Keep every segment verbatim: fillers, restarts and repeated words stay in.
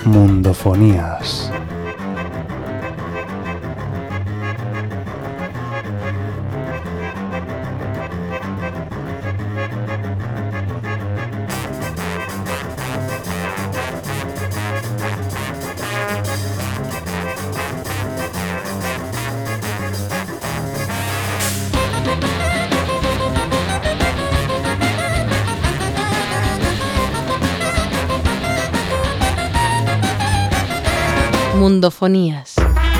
Mundofonías. Mundofonías.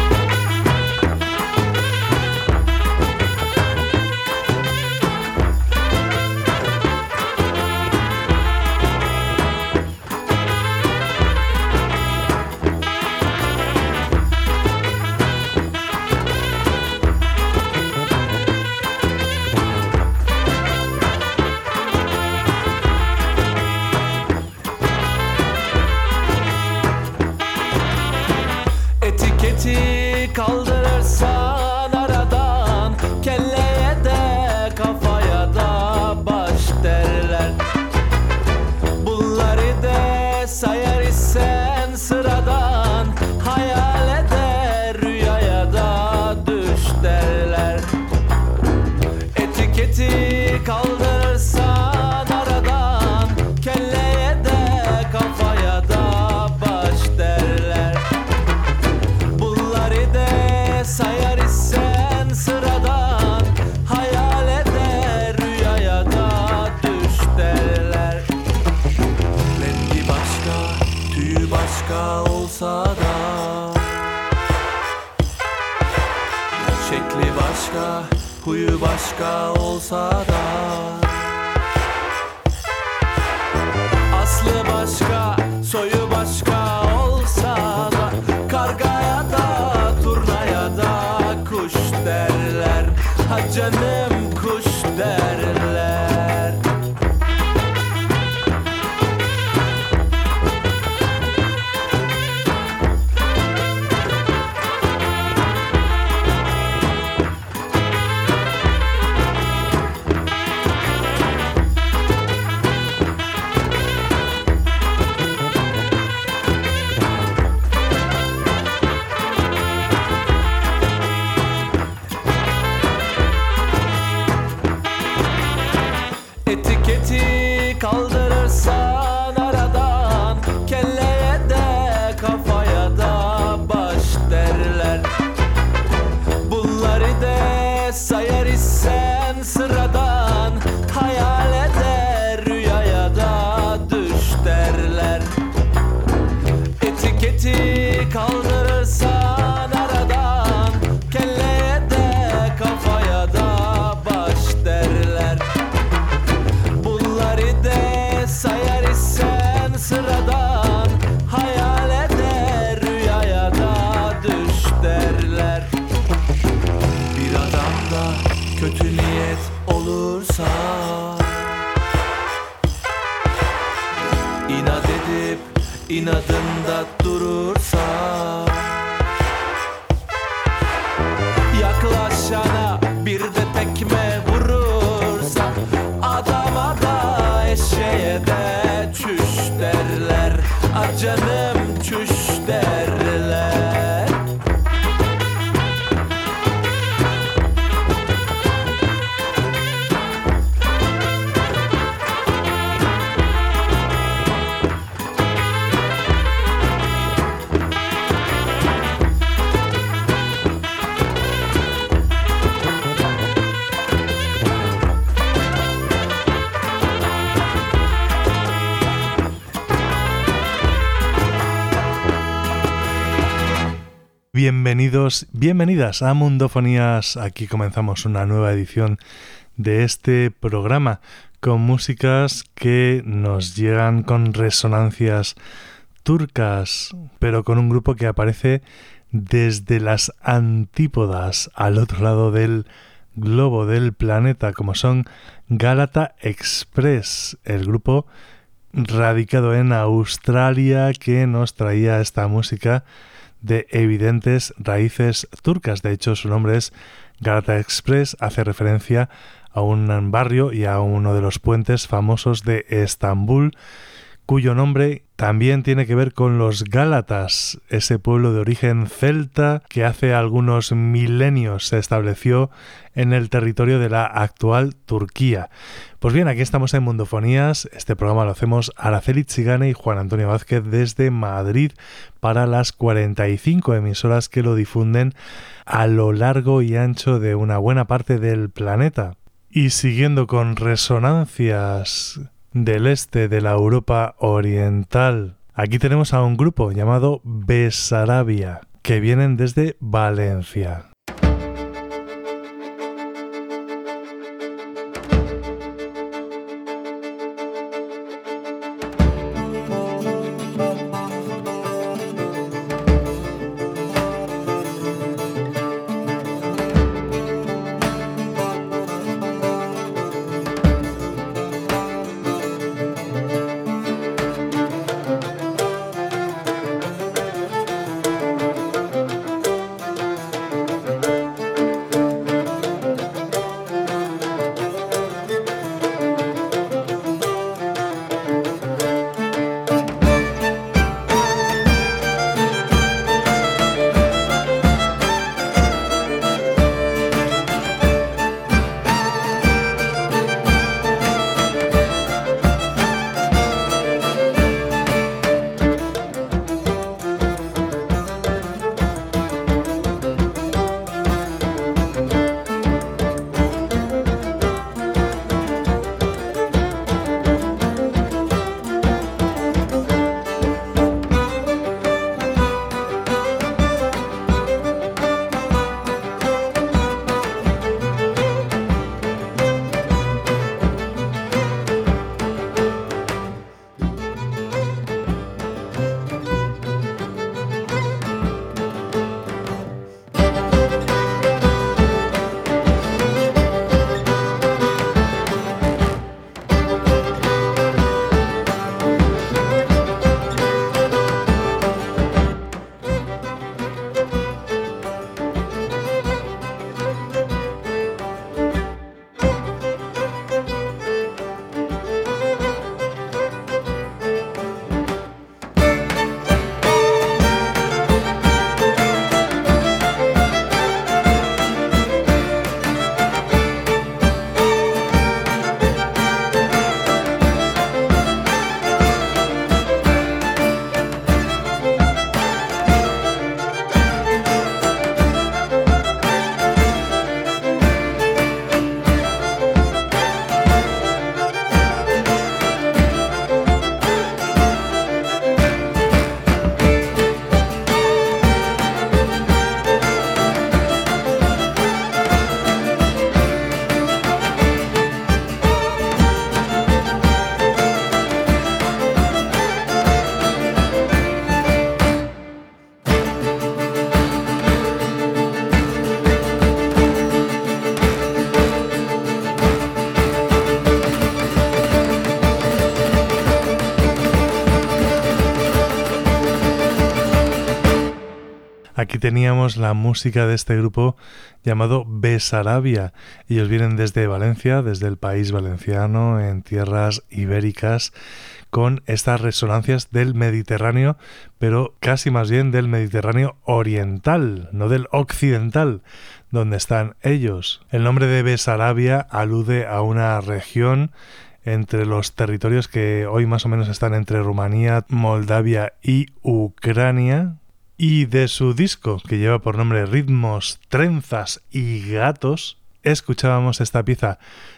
Kaldırırsan aradan, kelleye de kafaya da baş derler. Bunları de sayar isen sıradan, hayale de rüyaya da düş derler. Etiketi kaldırırsan aradan, kelleye de kafaya da baş derler. Sayar isen sıradan, hayale de rüyaya da düş derler. Rengi başka, tüyü başka olsa da, şekli başka, huyu başka olsa da, aslı başka, soyu başka olsa da, kargaya da turnaya da kuş derler. Ha canım kuş derler. Etiketi kaldırırsan aradan, kelleye de kafaya da baş derler. Bunları de sayar isen sıradan, hayale de rüyaya da düş derler. Etiketi kaldırırsan aradan, kelleye de kafaya da baş derler. Sayar isen sıradan, hayale de rüyaya da düş derler. Bir adamda kötü niyet olursa, inat edip inadında durursa, yaklaşana bir de tekme vurursa, adama da eşeğe de çüş derler. Ah canım çüş derler. Bienvenidos, bienvenidas a Mundofonías. Aquí comenzamos una nueva edición de este programa con músicas que nos llegan con resonancias turcas, pero con un grupo que aparece desde las antípodas, al otro lado del globo del planeta, como son Gálata Express, el grupo radicado en Australia que nos traía esta música de evidentes raíces turcas. De hecho, su nombre es Gálata Express, hace referencia a un barrio y a uno de los puentes famosos de Estambul, cuyo nombre también tiene que ver con los gálatas, ese pueblo de origen celta que hace algunos milenios se estableció en el territorio de la actual Turquía. Pues bien, aquí estamos en Mundofonías. Este programa lo hacemos Araceli Chigane y Juan Antonio Vázquez desde Madrid para las cuarenta y cinco emisoras que lo difunden a lo largo y ancho de una buena parte del planeta. Y siguiendo con resonancias del este de la Europa oriental, aquí tenemos a un grupo llamado Besarabia, que vienen desde Valencia. Aquí teníamos la música de este grupo llamado Besarabia. Ellos vienen desde Valencia, desde el país valenciano, en tierras ibéricas, con estas resonancias del Mediterráneo, pero casi más bien del Mediterráneo oriental, no del occidental, donde están ellos. El nombre de Besarabia alude a una región entre los territorios que hoy más o menos están entre Rumanía, Moldavia y Ucrania. Y de su disco, que lleva por nombre Ritmos, Trenzas y Gatos, escuchábamos esta pieza,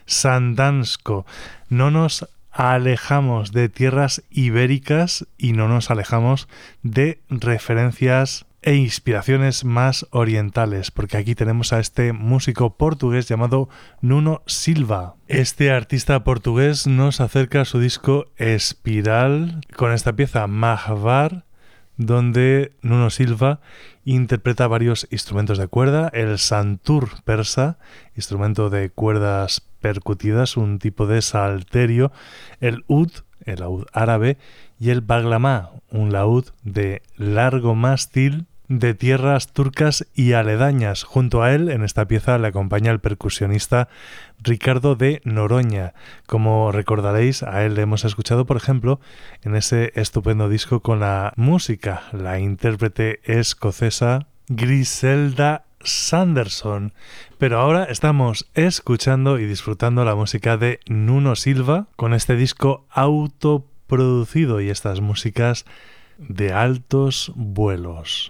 Sandansko. No nos alejamos de tierras ibéricas y no nos alejamos de referencias e inspiraciones más orientales, porque aquí tenemos a este músico portugués llamado Nuno Silva. Este artista portugués nos acerca a su disco Espiral con esta pieza Mahvar, donde Nuno Silva interpreta varios instrumentos de cuerda, el santur persa, instrumento de cuerdas percutidas, un tipo de salterio, el ud, el laúd árabe, y el baglama, un laúd de largo mástil de tierras turcas y aledañas. Junto a él, en esta pieza, le acompaña el percusionista Ricardo de Noroña. Como recordaréis, a él le hemos escuchado, por ejemplo, en ese estupendo disco con la música, la intérprete escocesa Griselda Sanderson. Pero ahora estamos escuchando y disfrutando la música de Nuno Silva con este disco autoproducido y estas músicas de altos vuelos.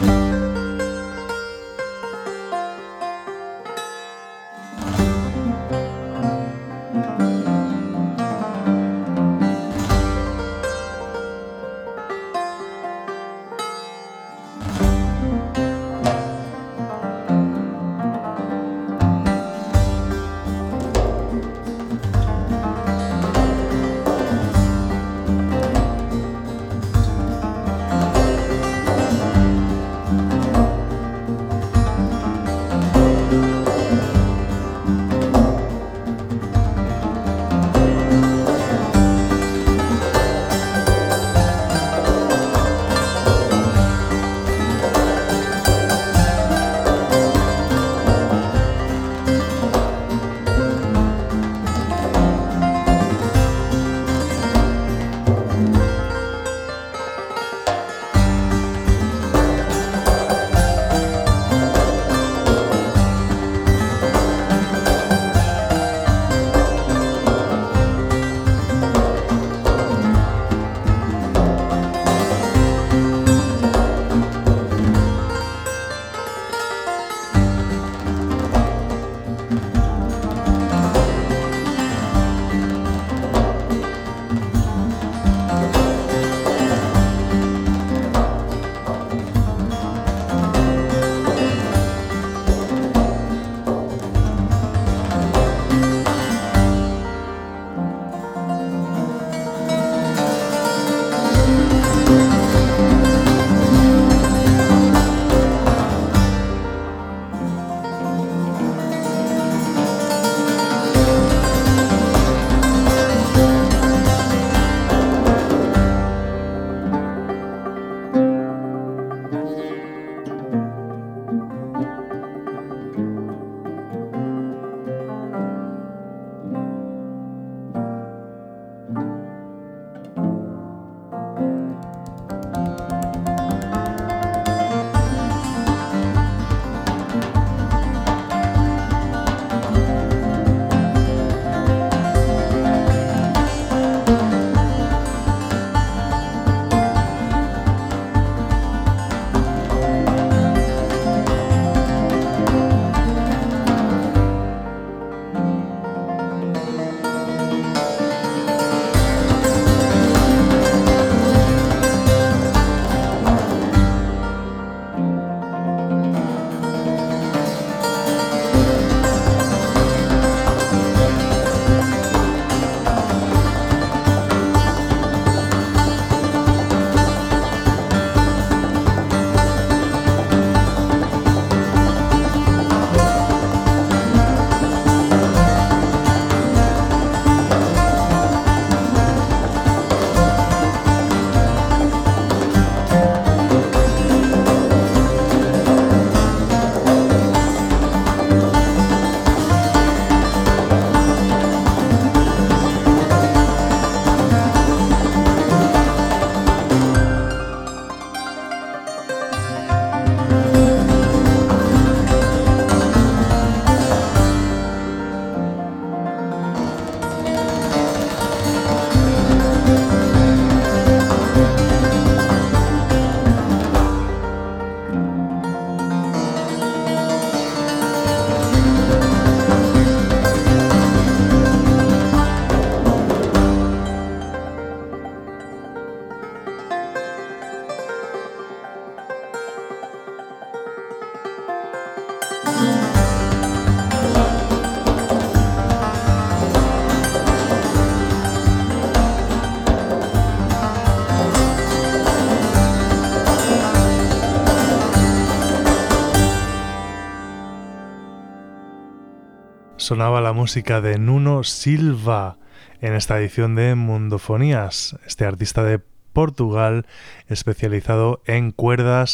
sonaba la música de Nuno Silva en esta edición de Mundofonías, este artista de Portugal especializado en cuerdas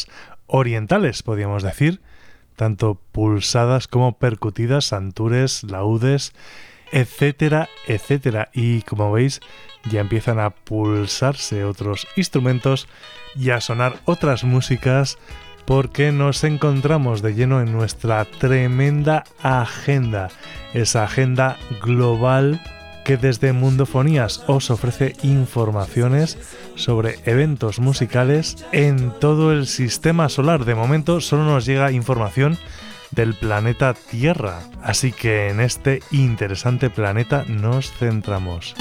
orientales, podríamos decir, tanto pulsadas como percutidas, santures, laúdes, etcétera, etcétera. Y como veis, ya empiezan a pulsarse otros instrumentos y a sonar otras músicas, porque nos encontramos de lleno en nuestra tremenda agenda, esa agenda global que desde Mundofonías os ofrece informaciones sobre eventos musicales en todo el sistema solar. De momento solo nos llega información del planeta Tierra, así que en este interesante planeta nos centramos.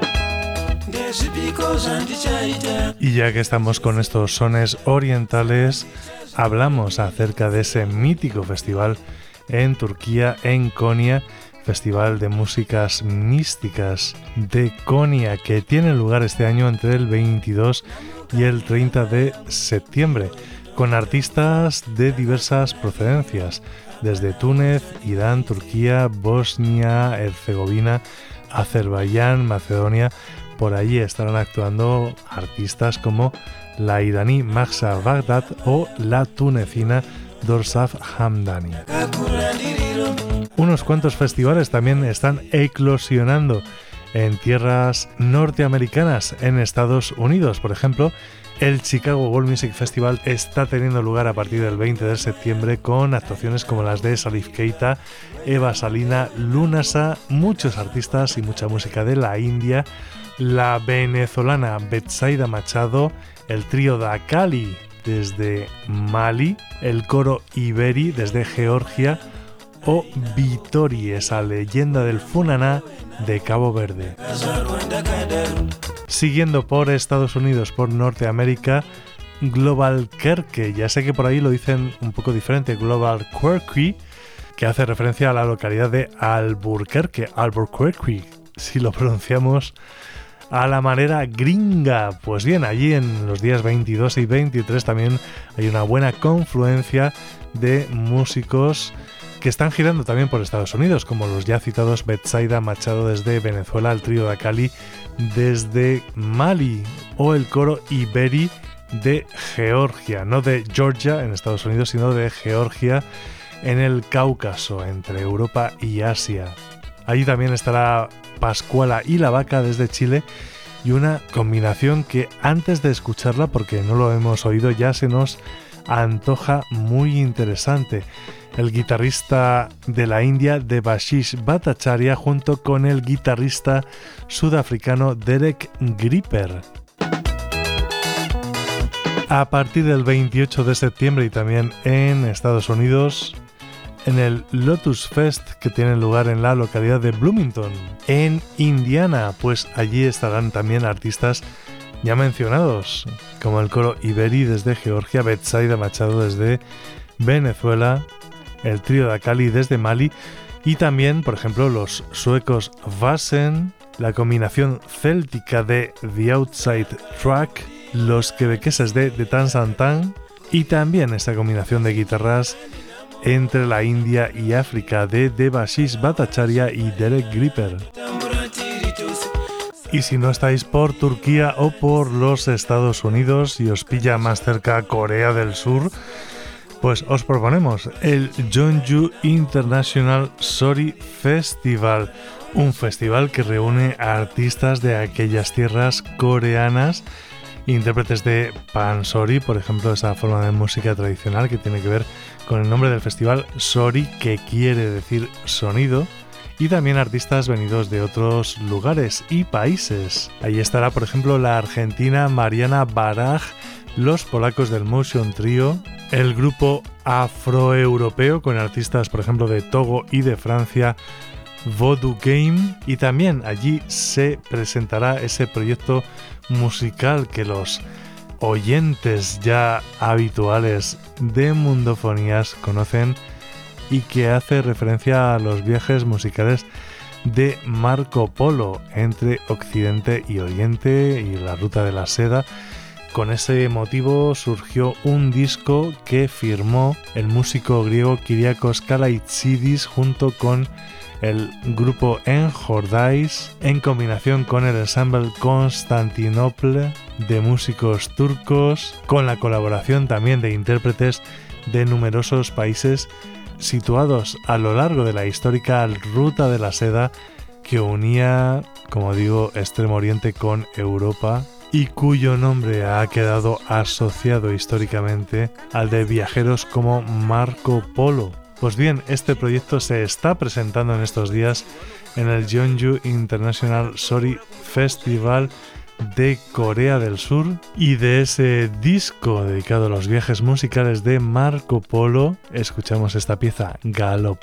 Y ya que estamos con estos sones orientales, hablamos acerca de ese mítico festival en Turquía, en Konya, Festival de Músicas Místicas de Konya, que tiene lugar este año entre el veintidós y el treinta de septiembre, con artistas de diversas procedencias, desde Túnez, Irán, Turquía, Bosnia, Herzegovina, Azerbaiyán, Macedonia. Por allí estarán actuando artistas como la iraní Mahsa Baghdad o la tunecina Dorsaf Hamdani. Unos cuantos festivales también están eclosionando en tierras norteamericanas, en Estados Unidos. Por ejemplo, el Chicago World Music Festival está teniendo lugar a partir del veinte de septiembre con actuaciones como las de Salif Keita, Eva Salina, Lunasa, muchos artistas y mucha música de la India, la venezolana Betsaida Machado, el trío Dakali desde Mali, el coro Iberi desde Georgia o Vitori, esa leyenda del Funaná de Cabo Verde. Siguiendo por Estados Unidos, por Norteamérica, Global Kerke, ya sé que por ahí lo dicen un poco diferente, Global Quirky, que hace referencia a la localidad de Albuquerque, Albuquerque, si lo pronunciamos a la manera gringa. Pues bien, allí en los días veintidós y veintitrés también hay una buena confluencia de músicos que están girando también por Estados Unidos, como los ya citados Betsaida Machado desde Venezuela, el trío Dakali desde Mali o el coro Iberi de Georgia, no de Georgia en Estados Unidos, sino de Georgia en el Cáucaso, entre Europa y Asia. Allí también estará Pascuala y La Vaca desde Chile, y una combinación que antes de escucharla, porque no lo hemos oído, ya se nos antoja muy interesante. El guitarrista de la India, Debashish Bhattacharya, junto con el guitarrista sudafricano Derek Gripper. A partir del veintiocho de septiembre y también en Estados Unidos, en el Lotus Fest, que tiene lugar en la localidad de Bloomington, en Indiana, pues allí estarán también artistas ya mencionados, como el coro Iberi desde Georgia, Betsaida Machado desde Venezuela, el trío Dakali desde Mali y también, por ejemplo, los suecos Vasen, la combinación céltica de The Outside Track, los quebequeses de The Tan San Tan y también esta combinación de guitarras entre la India y África de Debashish Bhattacharya y Derek Gripper. Y si no estáis por Turquía o por los Estados Unidos y os pilla más cerca Corea del Sur, pues os proponemos el Jeonju International Sori Festival, un festival que reúne a artistas de aquellas tierras coreanas, intérpretes de pansori, por ejemplo, esa forma de música tradicional que tiene que ver con el nombre del festival, Sori, que quiere decir sonido, y también artistas venidos de otros lugares y países. Ahí estará, por ejemplo, la argentina Mariana Baraj, los polacos del Motion Trio, el grupo afroeuropeo con artistas, por ejemplo, de Togo y de Francia, Voodoo Game, y también allí se presentará ese proyecto musical que los oyentes ya habituales de Mundofonías conocen y que hace referencia a los viajes musicales de Marco Polo entre Occidente y Oriente y la Ruta de la Seda, con ese motivo surgió un disco que firmó el músico griego Kyriakos Kalaitsidis junto con el grupo Enjordais, en combinación con el ensemble Constantinople de músicos turcos, con la colaboración también de intérpretes de numerosos países situados a lo largo de la histórica Ruta de la Seda que unía, como digo, Extremo Oriente con Europa y cuyo nombre ha quedado asociado históricamente al de viajeros como Marco Polo. Pues bien, este proyecto se está presentando en estos días en el Jeonju International Sori Festival de Corea del Sur, y de ese disco dedicado a los viajes musicales de Marco Polo escuchamos esta pieza, Galop.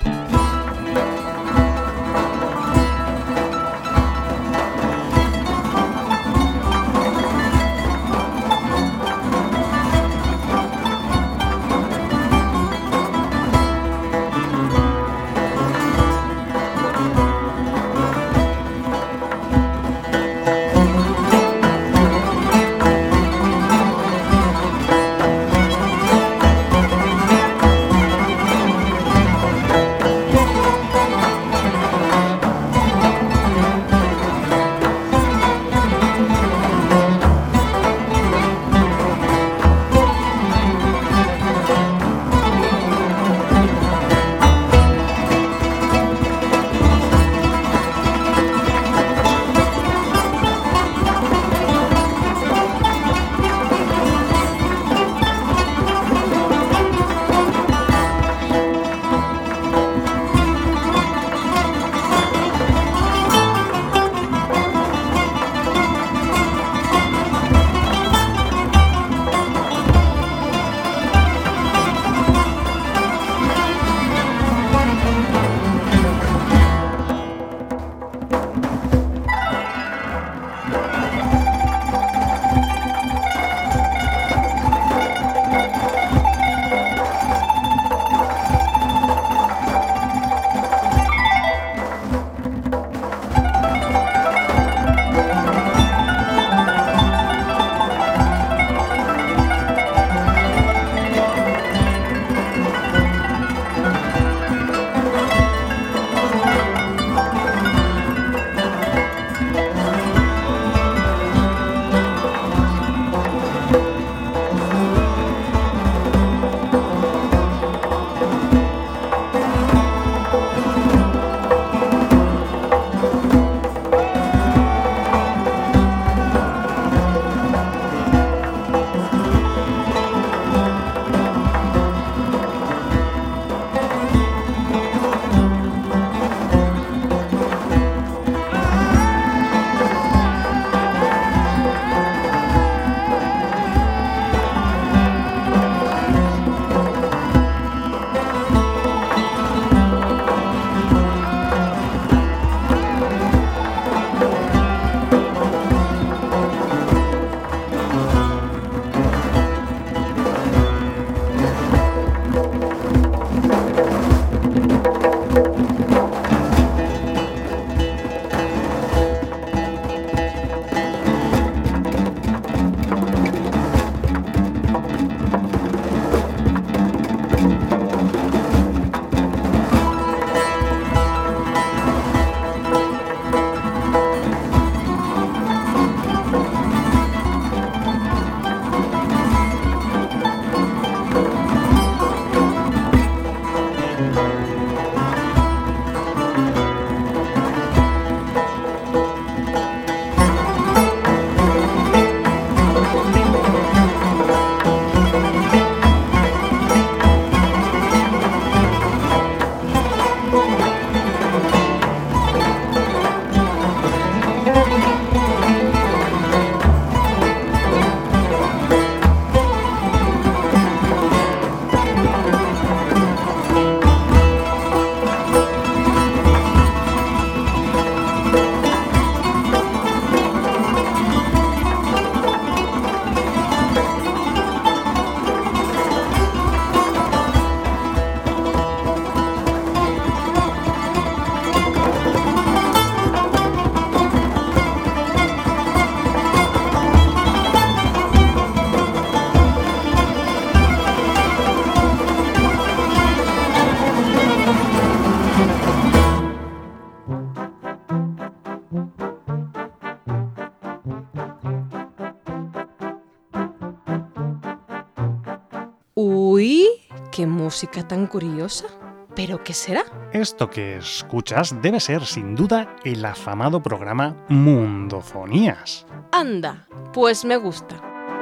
Uy, qué música tan curiosa. ¿Pero qué será? Esto que escuchas debe ser, sin duda, el afamado programa Mundofonías. Anda, pues me gusta.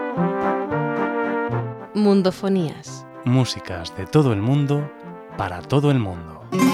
Mundofonías. Músicas de todo el mundo, para todo el mundo.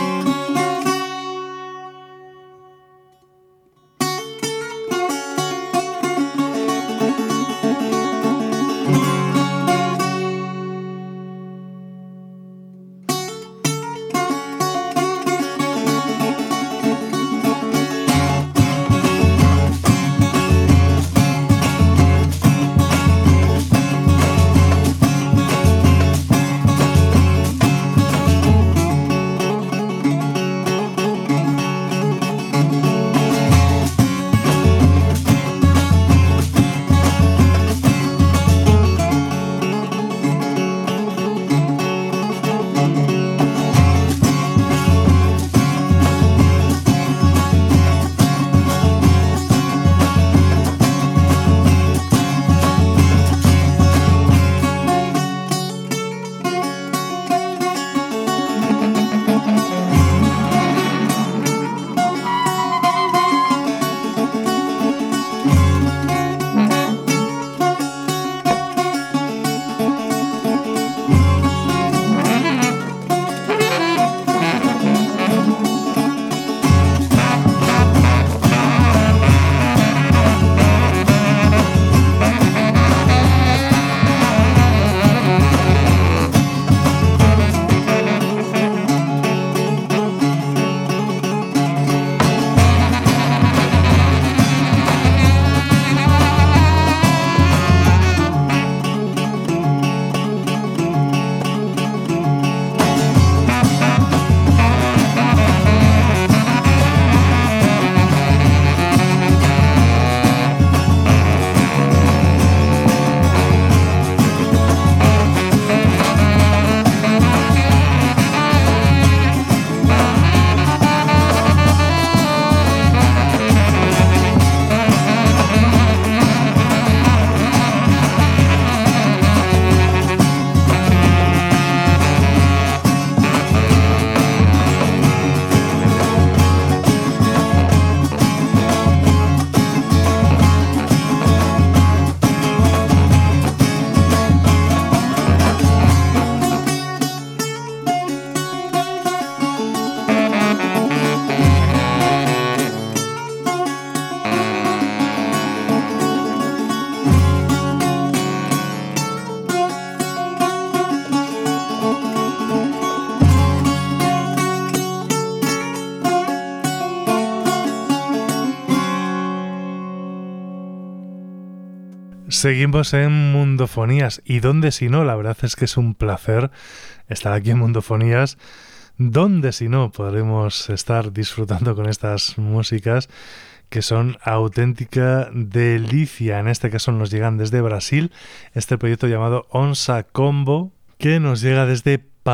Seguimos en Mundofonías. ¿Y dónde si no? La verdad es que es un placer estar aquí en Mundofonías. ¿Dónde si no podremos estar disfrutando con estas músicas que son auténtica delicia? En este caso nos llegan desde Brasil, este proyecto llamado Onça Combo, que nos llega desde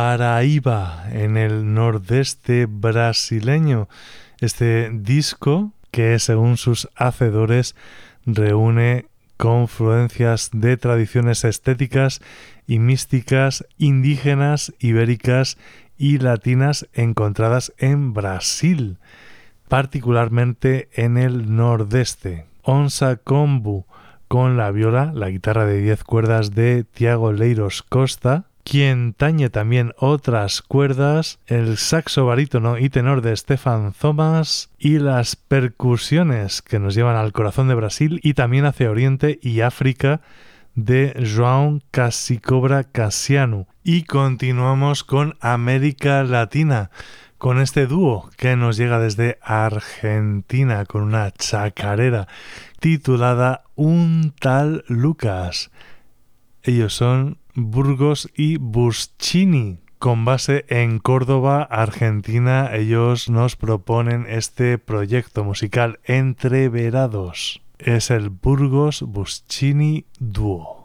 Paraíba, en el nordeste brasileño. Este disco que, según sus hacedores, reúne confluencias de tradiciones estéticas y místicas indígenas, ibéricas y latinas encontradas en Brasil, particularmente en el nordeste. Onça Combo, con la viola, la guitarra de diez cuerdas de Tiago Leiros Costa, quien tañe también otras cuerdas, el saxo barítono y tenor de Stefan Thomas y las percusiones que nos llevan al corazón de Brasil y también hacia Oriente y África de João Casicobra Cassiano. Y continuamos con América Latina, con este dúo que nos llega desde Argentina con una chacarera titulada Un Tal Lucas. Ellos son Burgos y Buscini, con base en Córdoba, Argentina. Ellos nos proponen este proyecto musical Entreverados. Es el Burgos Buscini Dúo.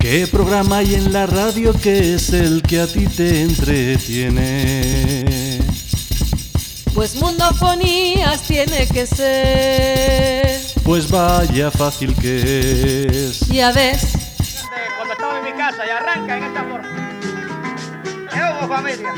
¿Qué programa hay en la radio que es el que a ti te entretiene? Pues Mundofonías tiene que ser. Pues vaya fácil que es. Ya ves. Cuando estaba en mi casa y arranca en esta forma. ¿Qué hubo, familia?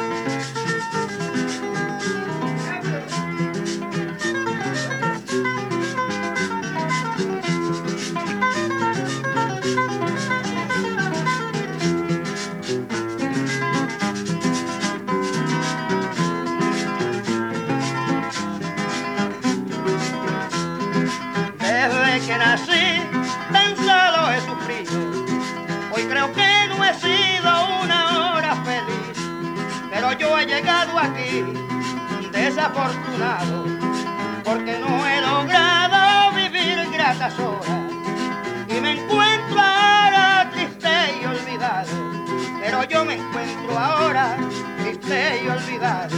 Desde que nací, tan solo he sufrido. Hoy creo que no he sido una hora feliz, pero yo he llegado aquí desafortunado, porque no he logrado vivir gratas horas, y me encuentro ahora triste y olvidado, pero yo me encuentro ahora triste y olvidado.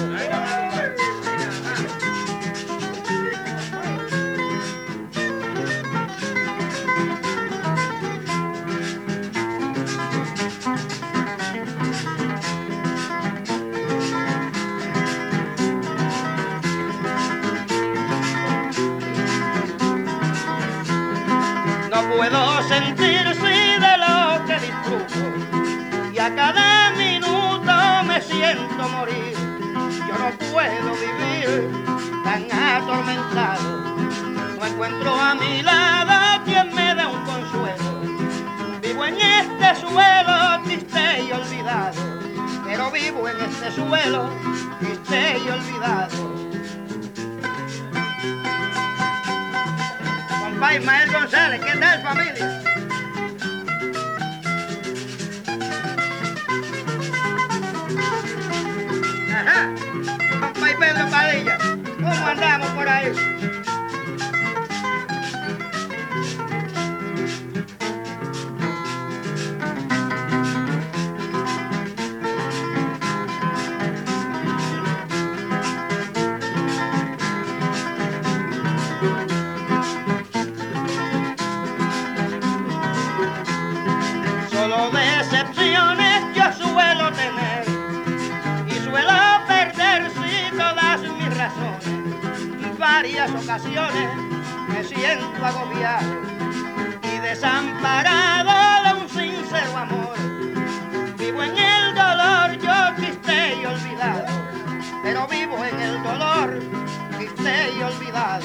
No puedo sentir si de lo que disfruto, y a cada minuto me siento morir. Yo no puedo vivir tan atormentado, no encuentro a mi lado quien me dé un consuelo. Vivo en este suelo triste y olvidado, pero vivo en este suelo triste y olvidado. Compa Ismael González, ¿qué tal, familia? Ajá, compa Pedro Padilla, ¿cómo andamos por ahí? Solo decepciones yo suelo tener, y suelo perder sí todas mis razones. En varias ocasiones me siento agobiado y desamparado de un sincero amor. Vivo en el dolor, yo triste y olvidado, pero vivo en el dolor, triste y olvidado.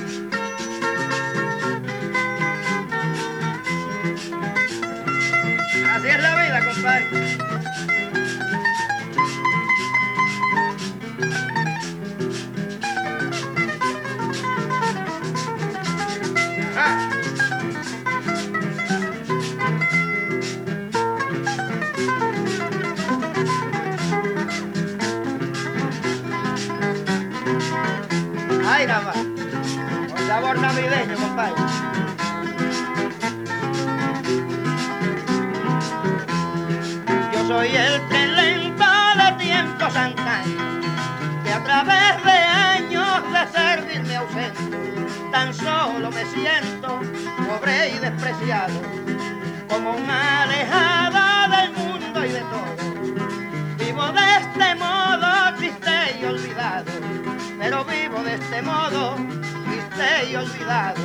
Así es la vida, compadre. Ajá. Ay, nada más. Con sabor navideño, compadre. Soy el tren lento de tiempos antaños, que a través de años de servirme ausente, tan solo me siento pobre y despreciado, como un alejado del mundo y de todo. Vivo de este modo triste y olvidado, pero vivo de este modo triste y olvidado.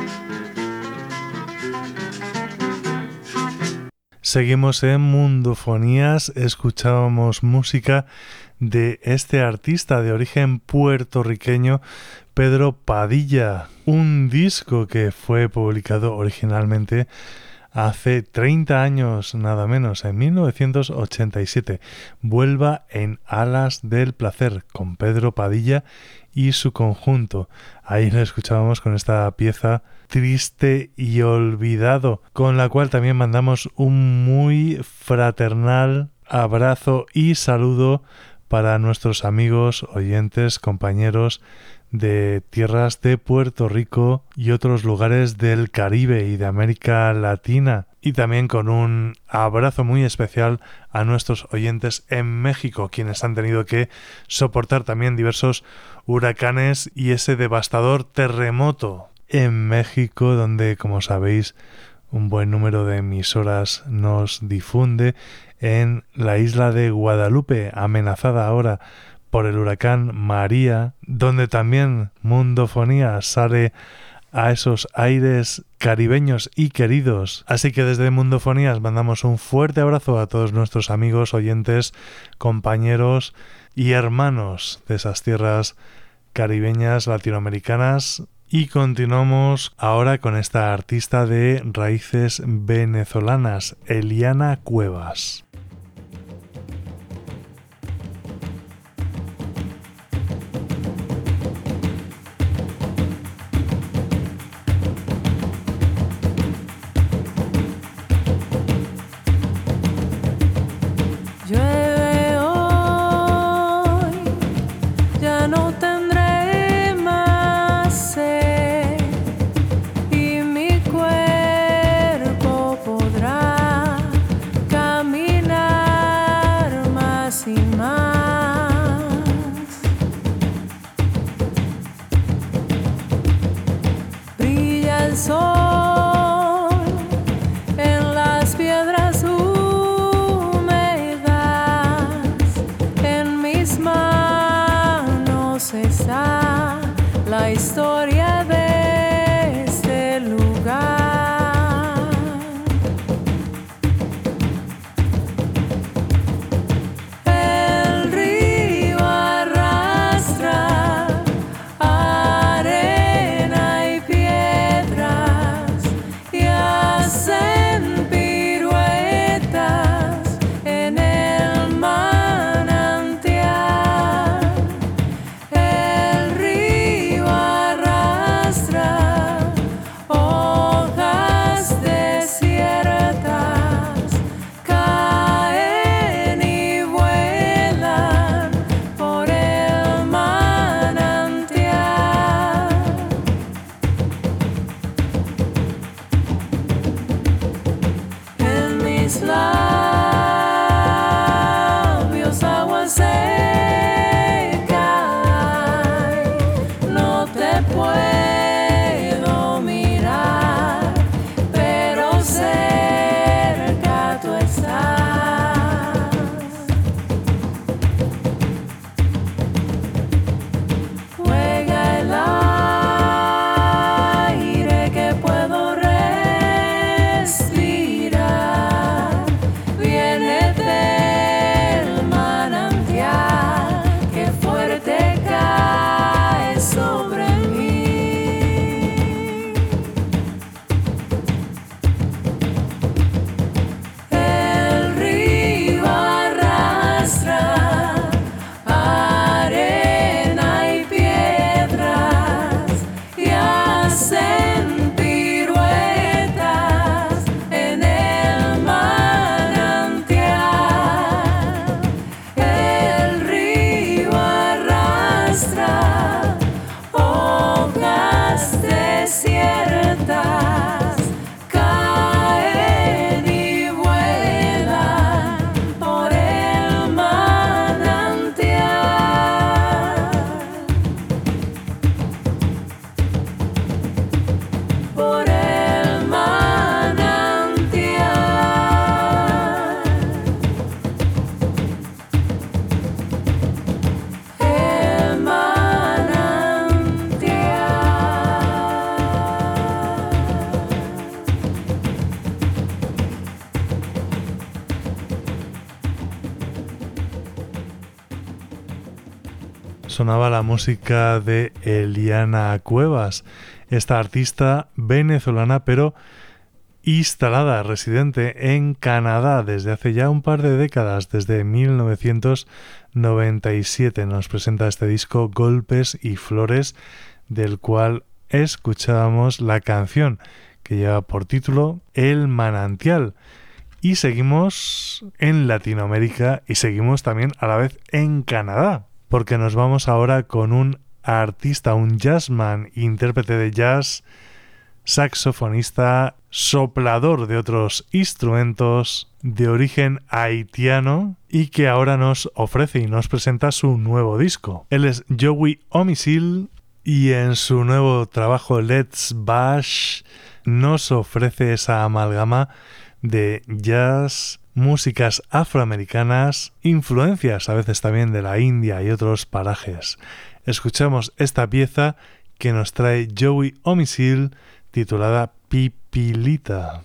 Seguimos en Mundofonías, escuchábamos música de este artista de origen puertorriqueño, Pedro Padilla, un disco que fue publicado originalmente hace treinta años, nada menos, en mil novecientos ochenta y siete. Vuelva en Alas del Placer, con Pedro Padilla y su conjunto. Ahí lo escuchábamos con esta pieza Triste y Olvidado, con la cual también mandamos un muy fraternal abrazo y saludo para nuestros amigos, oyentes, compañeros de tierras de Puerto Rico y otros lugares del Caribe y de América Latina. Y también con un abrazo muy especial a nuestros oyentes en México, quienes han tenido que soportar también diversos huracanes y ese devastador terremoto en México, donde, como sabéis, un buen número de emisoras nos difunde en la isla de Guadalupe, amenazada ahora por el huracán María, donde también Mundofonía sale a esos aires caribeños y queridos. Así que desde Mundofonías mandamos un fuerte abrazo a todos nuestros amigos, oyentes, compañeros y hermanos de esas tierras caribeñas, latinoamericanas. Y continuamos ahora con esta artista de raíces venezolanas, Eliana Cuevas. Sonaba la música de Eliana Cuevas, esta artista venezolana pero instalada, residente en Canadá desde hace ya un par de décadas, desde mil novecientos noventa y siete. Nos presenta este disco Golpes y Flores, del cual escuchábamos la canción que lleva por título El Manantial. Y seguimos en Latinoamérica y seguimos también a la vez en Canadá, porque nos vamos ahora con un artista, un jazzman, intérprete de jazz, saxofonista, soplador de otros instrumentos, de origen haitiano y que ahora nos ofrece y nos presenta su nuevo disco. Él es Joey Omisil y en su nuevo trabajo Let's Bash nos ofrece esa amalgama de jazz, músicas afroamericanas, influencias a veces también de la India y otros parajes. Escuchamos esta pieza que nos trae Joey Omisil titulada Pipilita.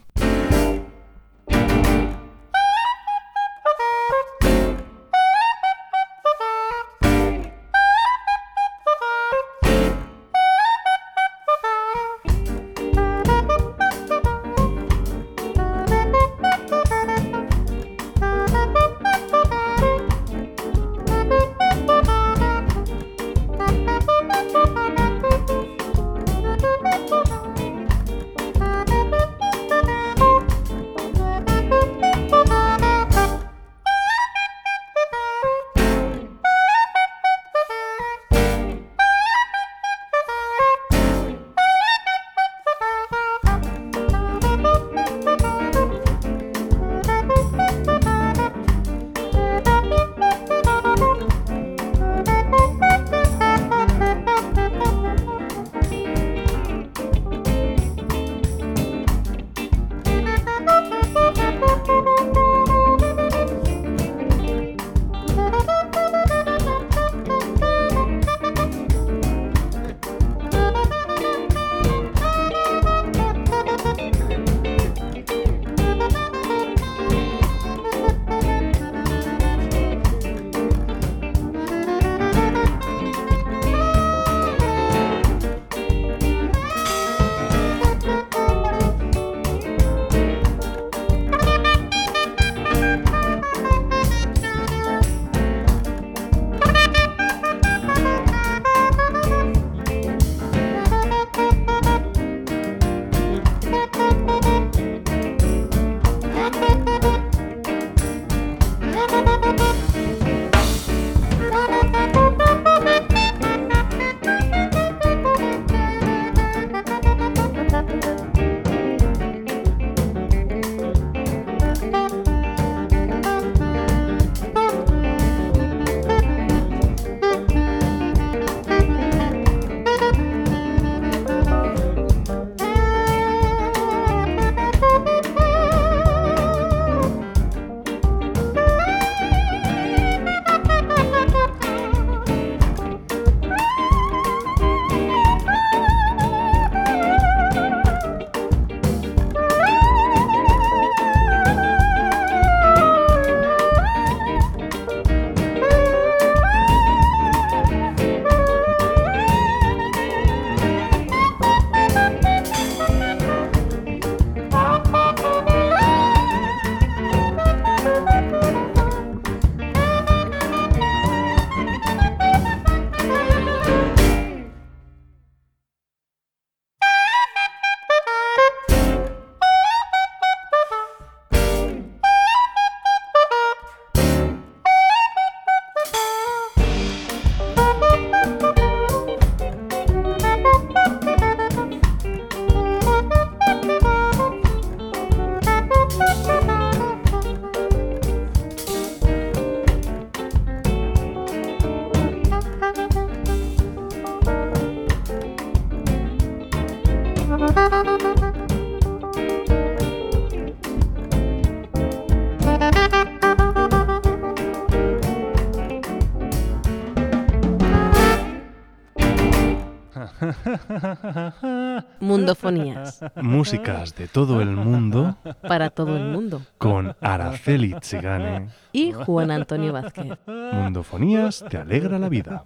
Mundofonías. Músicas de todo el mundo Para todo el mundo. con Araceli Tsigane. Y Juan Antonio Vázquez. Mundofonías te alegra la vida.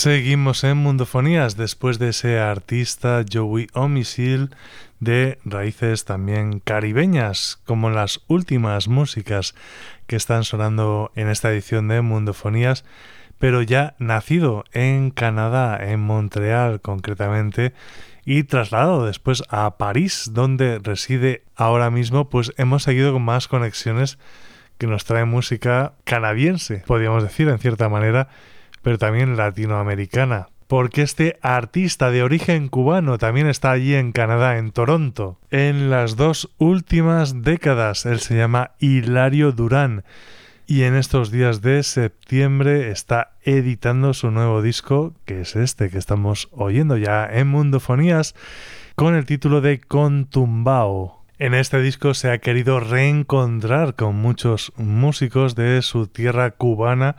Seguimos en Mundofonías después de ese artista Joey Omisil de raíces también caribeñas, como las últimas músicas que están sonando en esta edición de Mundofonías, pero ya nacido en Canadá, en Montreal concretamente, y trasladado después a París, donde reside ahora mismo. Pues hemos seguido con más conexiones que nos trae música canadiense, podríamos decir en cierta manera, pero también latinoamericana, porque este artista de origen cubano también está allí en Canadá, en Toronto. En las dos últimas décadas, él se llama Hilario Durán, y en estos días de septiembre está editando su nuevo disco, que es este que estamos oyendo ya en Mundofonías, con el título de Contumbao. En este disco se ha querido reencontrar con muchos músicos de su tierra cubana,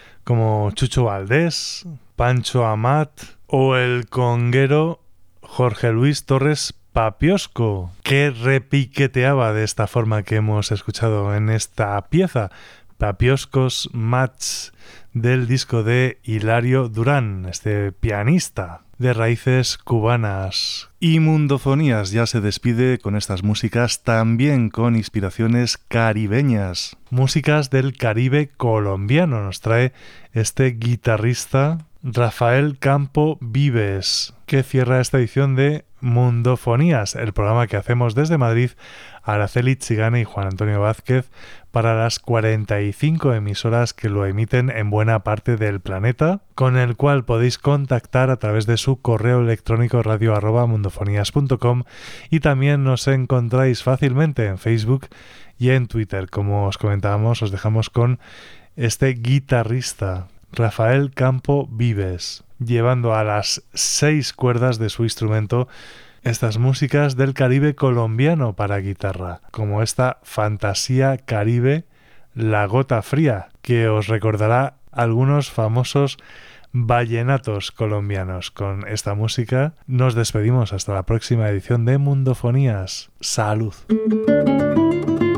como Chucho Valdés, Pancho Amat o el conguero Jorge Luis Torres Papiosco, que repiqueteaba de esta forma que hemos escuchado en esta pieza, Papioscos Match, del disco de Hilario Durán, este pianista de raíces cubanas. Y Mundofonías ya se despide con estas músicas, también con inspiraciones caribeñas. Músicas del Caribe colombiano nos trae este guitarrista Rafael Campo Vives, que cierra esta edición de Mundofonías, el programa que hacemos desde Madrid, Araceli Chigane y Juan Antonio Vázquez, para las cuarenta y cinco emisoras que lo emiten en buena parte del planeta, con el cual podéis contactar a través de su correo electrónico radio arroba mundofonías punto com, y también nos encontráis fácilmente en Facebook y en Twitter. Como os comentábamos, os dejamos con este guitarrista Rafael Campo Vives, llevando a las seis cuerdas de su instrumento estas músicas del Caribe colombiano para guitarra, como esta Fantasía Caribe, La Gota Fría, que os recordará algunos famosos vallenatos colombianos. Con esta música nos despedimos hasta la próxima edición de Mundofonías. ¡Salud!